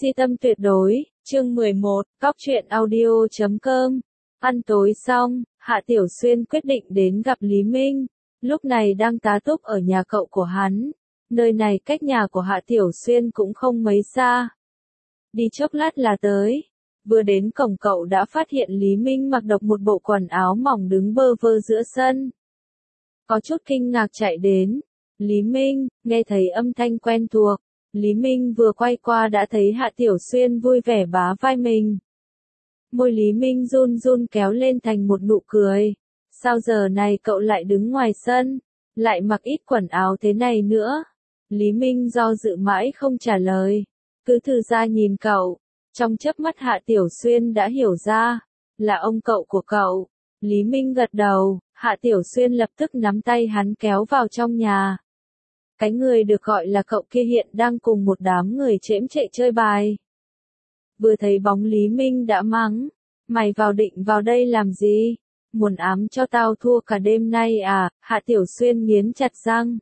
Si tâm tuyệt đối, chương 11, góc truyện audio.com. Ăn tối xong, Hạ Tiểu Xuyên quyết định đến gặp Lý Minh, lúc này đang tá túc ở nhà cậu của hắn. Nơi này cách nhà của Hạ Tiểu Xuyên cũng không mấy xa. Đi chốc lát là tới. Vừa đến cổng cậu đã phát hiện Lý Minh mặc độc một bộ quần áo mỏng đứng bơ vơ giữa sân. Có chút kinh ngạc chạy đến. Lý Minh, nghe thấy âm thanh quen thuộc. Lý Minh vừa quay qua đã thấy Hạ Tiểu Xuyên vui vẻ bá vai mình. Môi Lý Minh run run kéo lên thành một nụ cười. Sao giờ này cậu lại đứng ngoài sân, lại mặc ít quần áo thế này nữa? Lý Minh do dự mãi không trả lời. Cứ thử ra nhìn cậu. Trong chớp mắt Hạ Tiểu Xuyên đã hiểu ra, là ông cậu của cậu. Lý Minh gật đầu, Hạ Tiểu Xuyên lập tức nắm tay hắn kéo vào trong nhà. Cái người được gọi là cậu kia hiện đang cùng một đám người chễm chệ chơi bài. Vừa thấy bóng Lý Minh đã mắng, mày định vào đây làm gì? Muốn ám cho tao thua cả đêm nay à? Hạ Tiểu Xuyên nghiến chặt răng.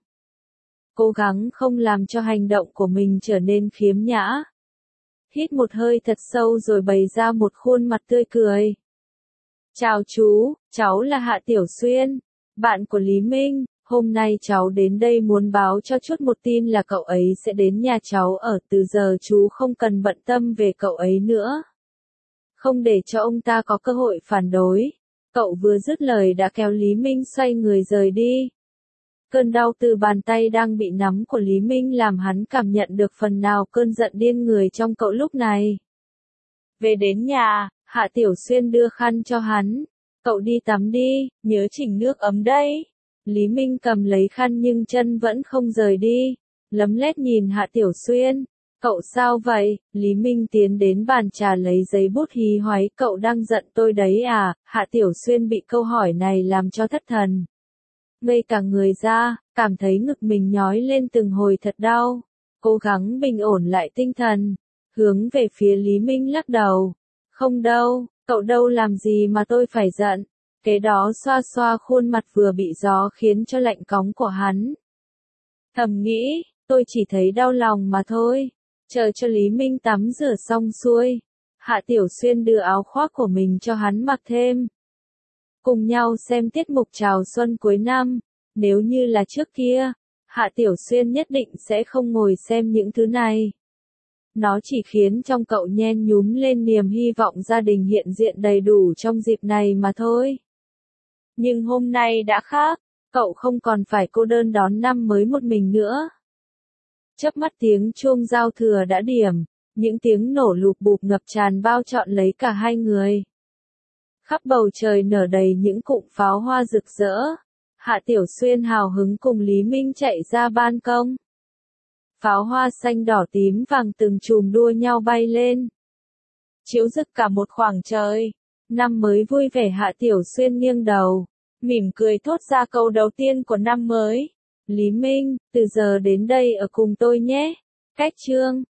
Cố gắng không làm cho hành động của mình trở nên khiếm nhã. Hít một hơi thật sâu rồi bày ra một khuôn mặt tươi cười. Chào chú, cháu là Hạ Tiểu Xuyên, bạn của Lý Minh. Hôm nay cháu đến đây muốn báo cho chút một tin là cậu ấy sẽ đến nhà cháu ở, từ giờ chú không cần bận tâm về cậu ấy nữa. Không để cho ông ta có cơ hội phản đối. Cậu vừa dứt lời đã kéo Lý Minh xoay người rời đi. Cơn đau từ bàn tay đang bị nắm của Lý Minh làm hắn cảm nhận được phần nào cơn giận điên người trong cậu lúc này. Về đến nhà, Hạ Tiểu Xuyên đưa khăn cho hắn. Cậu đi tắm đi, nhớ chỉnh nước ấm đấy. Lý Minh cầm lấy khăn nhưng chân vẫn không rời đi. Lấm lét nhìn Hạ Tiểu Xuyên. Cậu sao vậy? Lý Minh tiến đến bàn trà lấy giấy bút hí hoáy. Cậu đang giận tôi đấy à? Hạ Tiểu Xuyên bị câu hỏi này làm cho thất thần. Ngây cả người ra, cảm thấy ngực mình nhói lên từng hồi thật đau. Cố gắng bình ổn lại tinh thần. Hướng về phía Lý Minh lắc đầu. Không đâu, cậu đâu làm gì mà tôi phải giận. Kế đó xoa xoa khuôn mặt vừa bị gió khiến cho lạnh cóng của hắn. Thầm nghĩ, tôi chỉ thấy đau lòng mà thôi. Chờ cho Lý Minh tắm rửa xong xuôi. Hạ Tiểu Xuyên đưa áo khoác của mình cho hắn mặc thêm. Cùng nhau xem tiết mục chào xuân cuối năm. Nếu như là trước kia, Hạ Tiểu Xuyên nhất định sẽ không ngồi xem những thứ này. Nó chỉ khiến trong cậu nhen nhúm lên niềm hy vọng gia đình hiện diện đầy đủ trong dịp này mà thôi. Nhưng hôm nay đã khác, cậu không còn phải cô đơn đón năm mới một mình nữa. Chớp mắt tiếng chuông giao thừa đã điểm, những tiếng nổ lụp bụp ngập tràn bao trọn lấy cả hai người. Khắp bầu trời nở đầy những cụm pháo hoa rực rỡ. Hạ Tiểu Xuyên hào hứng cùng Lý Minh chạy ra ban công. Pháo hoa xanh đỏ tím vàng từng chùm đua nhau bay lên. Chiếu rực cả một khoảng trời. Năm mới vui vẻ. Hạ Tiểu Xuyên nghiêng đầu, mỉm cười thốt ra câu đầu tiên của năm mới. Lý Minh, từ giờ đến đây ở cùng tôi nhé. Cách chương.